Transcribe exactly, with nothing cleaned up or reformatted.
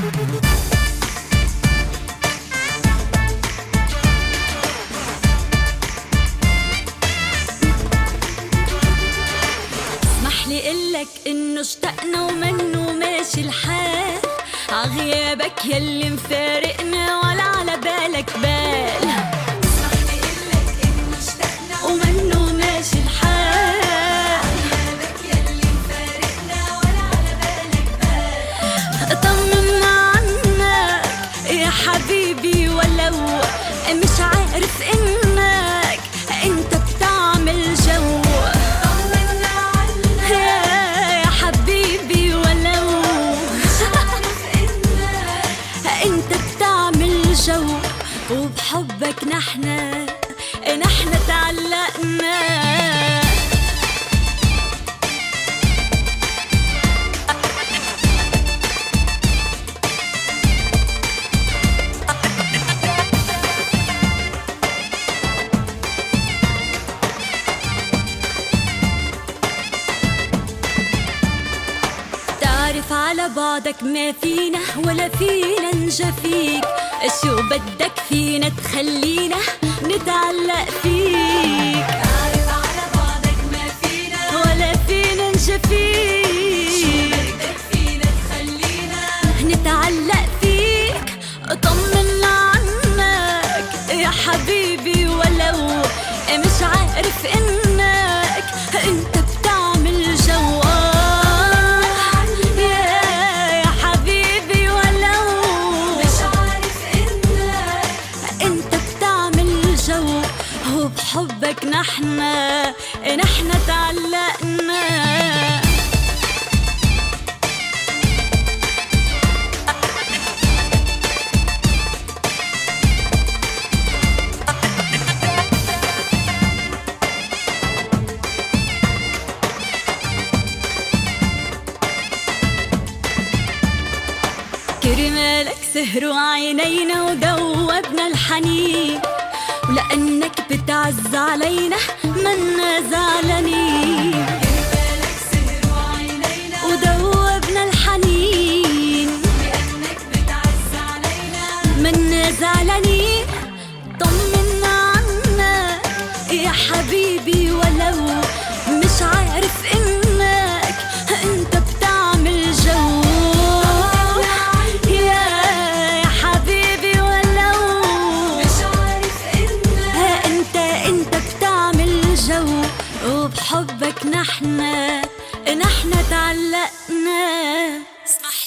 اسمح لي قلك انه اشتقنا ومنه ماشي الحال، عغيابك يلي مفارقنا ولا على بالك بال. اسمح لي قلك انه اشتقنا ومنه ماشي الحال، عغيابك يلي مفارقنا ولا على بالك بال. طمنا عنك يا حبيبي ولو مش عارف انك انت بتعمل جو. وبحبك نحنا نحنا تعلقنا. تعرف على بعضك ما فينا ولا فينا نجفيك، شو بدك فينا تخلينا نتعلق فيك. تعرف على بعضك ما فينا ولا فينا نجفيك، شو بدك فينا تخلينا نتعلق فيك. طمنا عنك يا حبيبي ولو مش عارف انك انت بتعمل جو. وبحبك نحنا نحنا تعلقنا. كرمالك سهروا عينينا ودوبنا الحنين، ولأنك بتعز علينا منا زعلانين. كرمالك سهروا عينينا ودوبنا الحنين، لأنك بتعز علينا منا زعلانين. طمنا عنك يا حبيبي ولو مش عارف انك انت بتعمل جو. وبحبك نحنا نحنا تعلقنا.